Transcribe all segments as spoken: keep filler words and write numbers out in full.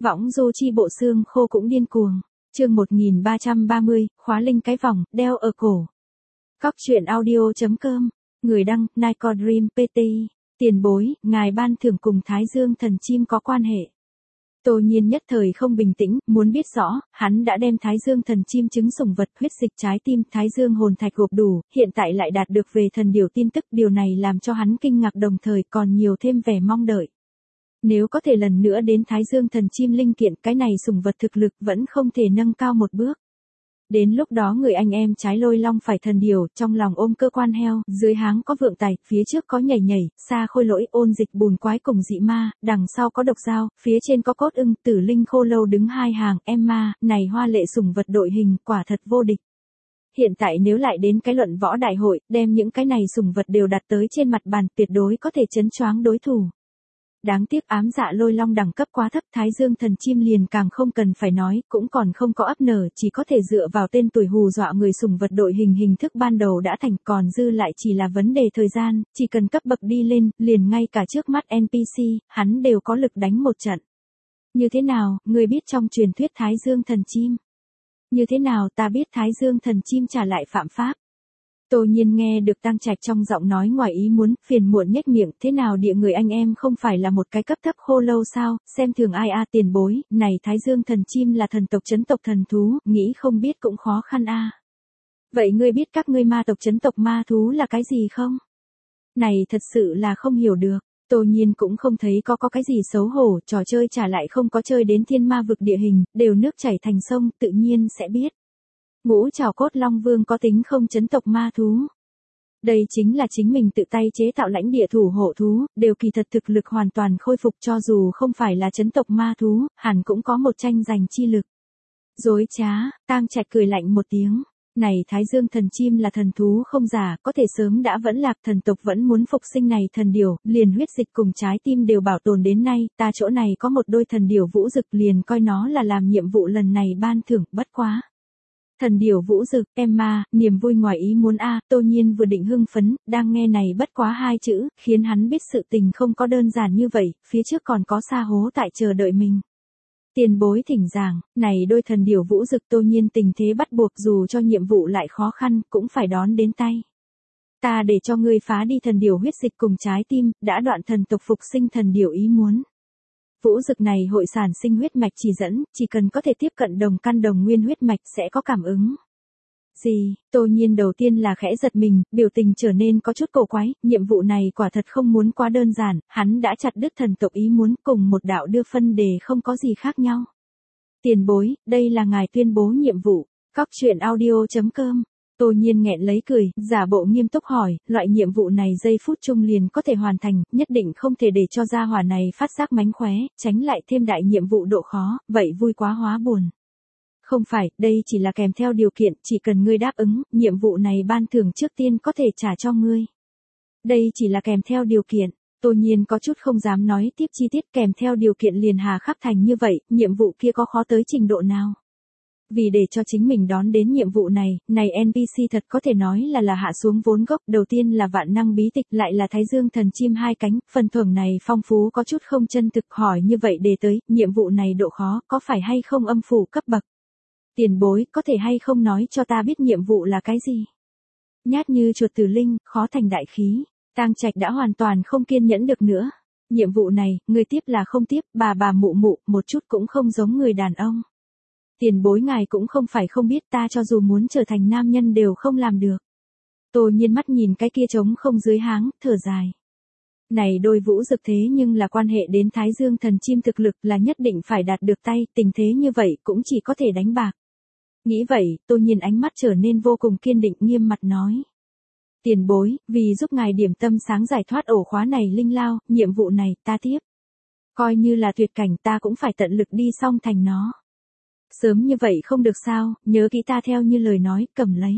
Võng du chi bộ xương khô cũng điên cuồng. Chương một nghìn ba trăm ba mươi, khóa linh cái vòng, đeo ở cổ. Cóc truyện audio chấm com, người đăng, Nico Dream pê tê. Tiền bối, ngài ban thưởng cùng Thái Dương thần chim có quan hệ. Tô Nhiên nhất thời không bình tĩnh, muốn biết rõ, hắn đã đem Thái Dương thần chim trứng sủng vật huyết dịch trái tim Thái Dương hồn thạch gộp đủ, hiện tại lại đạt được về thần điều tin tức, điều này làm cho hắn kinh ngạc đồng thời còn nhiều thêm vẻ mong đợi. Nếu có thể lần nữa đến Thái Dương thần chim linh kiện, cái này sủng vật thực lực vẫn không thể nâng cao một bước. Đến lúc đó người anh em trái lôi long phải thần điều, trong lòng ôm cơ quan heo, dưới háng có vượng tài, phía trước có nhảy nhảy, xa khôi lỗi, ôn dịch bùn quái cùng dị ma, đằng sau có độc dao, phía trên có cốt ưng, tử linh khô lâu đứng hai hàng, em ma, này hoa lệ sủng vật đội hình, quả thật vô địch. Hiện tại nếu lại đến cái luận võ đại hội, đem những cái này sủng vật đều đặt tới trên mặt bàn, tuyệt đối có thể chấn choáng đối thủ. Đáng tiếc ám dạ lôi long đẳng cấp quá thấp, Thái Dương thần chim liền càng không cần phải nói, cũng còn không có ấp nở, chỉ có thể dựa vào tên tuổi hù dọa người sủng vật đội hình hình thức ban đầu đã thành, còn dư lại chỉ là vấn đề thời gian, chỉ cần cấp bậc đi lên, liền ngay cả trước mắt en pê xê, hắn đều có lực đánh một trận. Như thế nào, người biết trong truyền thuyết Thái Dương thần chim? Như thế nào ta biết Thái Dương thần chim trả lại phạm pháp? Tô Nhiên nghe được Tăng Trạch trong giọng nói ngoài ý muốn, phiền muộn nhếch miệng, thế nào địa người anh em không phải là một cái cấp thấp khô lâu sao, xem thường ai a tiền bối, này Thái Dương thần chim là thần tộc chấn tộc thần thú, nghĩ không biết cũng khó khăn a. Vậy ngươi biết các ngươi ma tộc chấn tộc ma thú là cái gì không? Này thật sự là không hiểu được. Tô Nhiên cũng không thấy có có cái gì xấu hổ, trò chơi trả lại không có chơi đến thiên ma vực địa hình, đều nước chảy thành sông, tự nhiên sẽ biết. Ngũ trảo cốt long vương có tính không chấn tộc ma thú. Đây chính là chính mình tự tay chế tạo lãnh địa thủ hộ thú, đều kỳ thật thực lực hoàn toàn khôi phục, cho dù không phải là chấn tộc ma thú, hẳn cũng có một tranh giành chi lực. Dối trá, Tam Trạch cười lạnh một tiếng. Này Thái Dương thần chim là thần thú không giả, có thể sớm đã vẫn lạc, thần tộc vẫn muốn phục sinh này thần điểu, liền huyết dịch cùng trái tim đều bảo tồn đến nay, ta chỗ này có một đôi thần điểu vũ dực, liền coi nó là làm nhiệm vụ lần này ban thưởng, bất quá. Thần điểu vũ dực, em ma, niềm vui ngoài ý muốn a. Tô Nhiên vừa định hưng phấn, đang nghe này bất quá hai chữ, khiến hắn biết sự tình không có đơn giản như vậy, phía trước còn có sa hố tại chờ đợi mình. Tiền bối thỉnh giảng, này đôi thần điểu vũ dực Tô Nhiên tình thế bắt buộc, dù cho nhiệm vụ lại khó khăn, cũng phải đón đến tay. Ta để cho ngươi phá đi thần điểu huyết dịch cùng trái tim, đã đoạn thần tộc phục sinh thần điểu ý muốn. Vũ dực này hội sản sinh huyết mạch chỉ dẫn, chỉ cần có thể tiếp cận đồng căn đồng nguyên huyết mạch sẽ có cảm ứng. Gì, Tô Nhiên đầu tiên là khẽ giật mình, biểu tình trở nên có chút cổ quái, nhiệm vụ này quả thật không muốn quá đơn giản, hắn đã chặt đứt thần tộc ý muốn, cùng một đạo đưa phân đề không có gì khác nhau. Tiền bối, đây là ngài tuyên bố nhiệm vụ, cóc truyện audio chấm com. Tô Nhiên nghẹn lấy cười, giả bộ nghiêm túc hỏi, loại nhiệm vụ này giây phút chung liền có thể hoàn thành, nhất định không thể để cho gia hỏa này phát giác mánh khóe, tránh lại thêm đại nhiệm vụ độ khó, vậy vui quá hóa buồn. Không phải, đây chỉ là kèm theo điều kiện, chỉ cần ngươi đáp ứng, nhiệm vụ này ban thưởng trước tiên có thể trả cho ngươi. Đây chỉ là kèm theo điều kiện, Tô Nhiên có chút không dám nói tiếp chi tiết, kèm theo điều kiện liền hà khắc thành như vậy, nhiệm vụ kia có khó tới trình độ nào? Vì để cho chính mình đón đến nhiệm vụ này, này en pê xê thật có thể nói là là hạ xuống vốn gốc, đầu tiên là vạn năng bí tịch, lại là Thái Dương thần chim hai cánh, phần thưởng này phong phú có chút không chân thực, hỏi như vậy đề tới, nhiệm vụ này độ khó, có phải hay không âm phủ cấp bậc? Tiền bối, có thể hay không nói cho ta biết nhiệm vụ là cái gì? Nhát như chuột tử linh, khó thành đại khí. Tang Trạch đã hoàn toàn không kiên nhẫn được nữa. Nhiệm vụ này, người tiếp là không tiếp, bà bà mụ mụ, một chút cũng không giống người đàn ông. Tiền bối ngài cũng không phải không biết, ta cho dù muốn trở thành nam nhân đều không làm được. Tô Nhiên mắt nhìn cái kia trống không dưới háng, thở dài. Này đôi vũ dực thế nhưng là quan hệ đến Thái Dương thần chim thực lực, là nhất định phải đạt được tay, tình thế như vậy cũng chỉ có thể đánh bạc. Nghĩ vậy, Tô Nhiên ánh mắt trở nên vô cùng kiên định, nghiêm mặt nói. Tiền bối, vì giúp ngài điểm tâm sáng giải thoát ổ khóa này linh lao, nhiệm vụ này, ta tiếp. Coi như là tuyệt cảnh, ta cũng phải tận lực đi xong thành nó. Sớm như vậy không được sao, nhớ kỹ ta theo như lời nói, cầm lấy.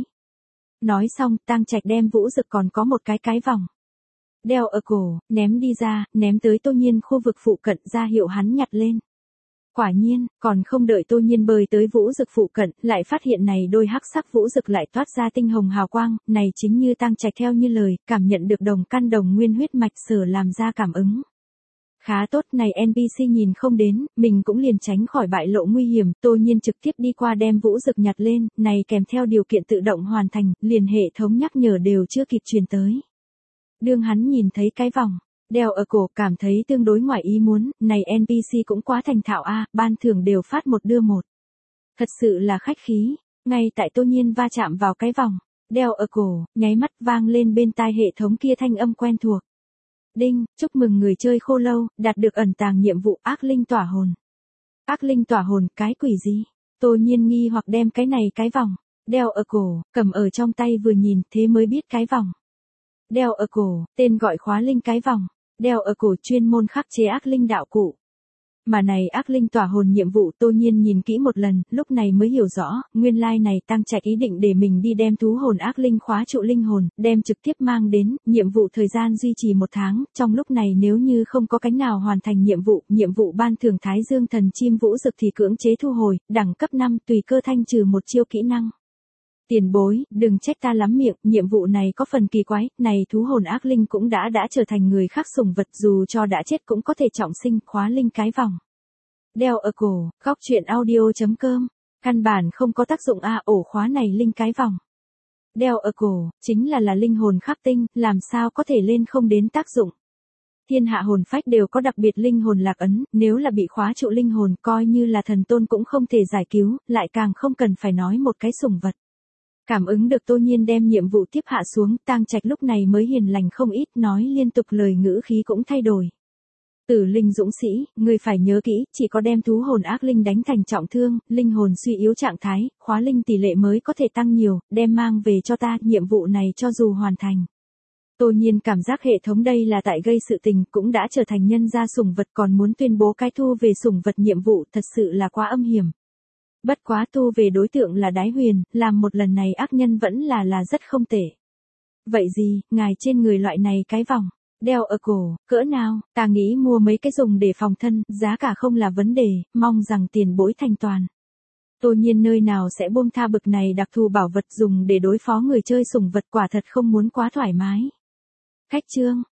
Nói xong, Tang Trạch đem vũ dực còn có một cái cái vòng. Đeo ở cổ, ném đi ra, ném tới Tô Nhiên khu vực phụ cận, ra hiệu hắn nhặt lên. Quả nhiên, còn không đợi Tô Nhiên bơi tới vũ dực phụ cận, lại phát hiện này đôi hắc sắc vũ dực lại toát ra tinh hồng hào quang, này chính như Tang Trạch theo như lời, cảm nhận được đồng căn đồng nguyên huyết mạch sở làm ra cảm ứng. Khá tốt, này en pê xê nhìn không đến, mình cũng liền tránh khỏi bại lộ nguy hiểm, Tô Nhiên trực tiếp đi qua đem vũ dực nhặt lên, này kèm theo điều kiện tự động hoàn thành, liền hệ thống nhắc nhở đều chưa kịp truyền tới. Đương hắn nhìn thấy cái vòng đeo ở cổ, cảm thấy tương đối ngoài ý muốn, này en pê xê cũng quá thành thạo a, ban thưởng đều phát một đưa một. Thật sự là khách khí, ngay tại Tô Nhiên va chạm vào cái vòng đeo ở cổ, nháy mắt vang lên bên tai hệ thống kia thanh âm quen thuộc. Đinh, chúc mừng người chơi khô lâu, đạt được ẩn tàng nhiệm vụ ác linh tỏa hồn. Ác linh tỏa hồn, cái quỷ gì? Tô Nhiên nghi hoặc đem cái này cái vòng đeo ở cổ, cầm ở trong tay vừa nhìn, thế mới biết cái vòng đeo ở cổ, tên gọi khóa linh cái vòng đeo ở cổ chuyên môn khắc chế ác linh đạo cụ. Mà này ác linh tỏa hồn nhiệm vụ Tô Nhiên nhìn kỹ một lần, lúc này mới hiểu rõ, nguyên lai like này Tăng Trạch ý định để mình đi đem thú hồn ác linh khóa trụ linh hồn, đem trực tiếp mang đến, nhiệm vụ thời gian duy trì một tháng, trong lúc này nếu như không có cánh nào hoàn thành nhiệm vụ, nhiệm vụ ban thưởng Thái Dương thần chim vũ dực thì cưỡng chế thu hồi, đẳng cấp năm tùy cơ thanh trừ một chiêu kỹ năng. Tiền bối, đừng trách ta lắm miệng, nhiệm vụ này có phần kỳ quái, này thú hồn ác linh cũng đã đã trở thành người khác sủng vật, dù cho đã chết cũng có thể trọng sinh, khóa linh cái vòng đeo ở cổ, góc truyện audio chấm com, căn bản không có tác dụng a, ổ khóa này linh cái vòng đeo ở cổ, chính là là linh hồn khắc tinh, làm sao có thể lên không đến tác dụng. Thiên hạ hồn phách đều có đặc biệt linh hồn lạc ấn, nếu là bị khóa trụ linh hồn, coi như là thần tôn cũng không thể giải cứu, lại càng không cần phải nói một cái sủng vật. Cảm ứng được Tô Nhiên đem nhiệm vụ tiếp hạ xuống, Tang Trạch lúc này mới hiền lành không ít, nói liên tục lời ngữ khí cũng thay đổi. Tử linh dũng sĩ, ngươi phải nhớ kỹ, chỉ có đem thú hồn ác linh đánh thành trọng thương, linh hồn suy yếu trạng thái, khóa linh tỷ lệ mới có thể tăng nhiều, đem mang về cho ta, nhiệm vụ này cho dù hoàn thành. Tô Nhiên cảm giác hệ thống đây là tại gây sự tình, cũng đã trở thành nhân gia sủng vật còn muốn tuyên bố cái thu về sủng vật nhiệm vụ, thật sự là quá âm hiểm. Bất quá thu về đối tượng là Đái Huyền, làm một lần này ác nhân vẫn là là rất không tệ. Vậy gì, ngài trên người loại này cái vòng đeo ở cổ, cỡ nào, ta nghĩ mua mấy cái dùng để phòng thân, giá cả không là vấn đề, mong rằng tiền bối thành toàn. Tô Nhiên nơi nào sẽ buông tha bực này đặc thù bảo vật dùng để đối phó người chơi sủng vật, quả thật không muốn quá thoải mái. Khách chương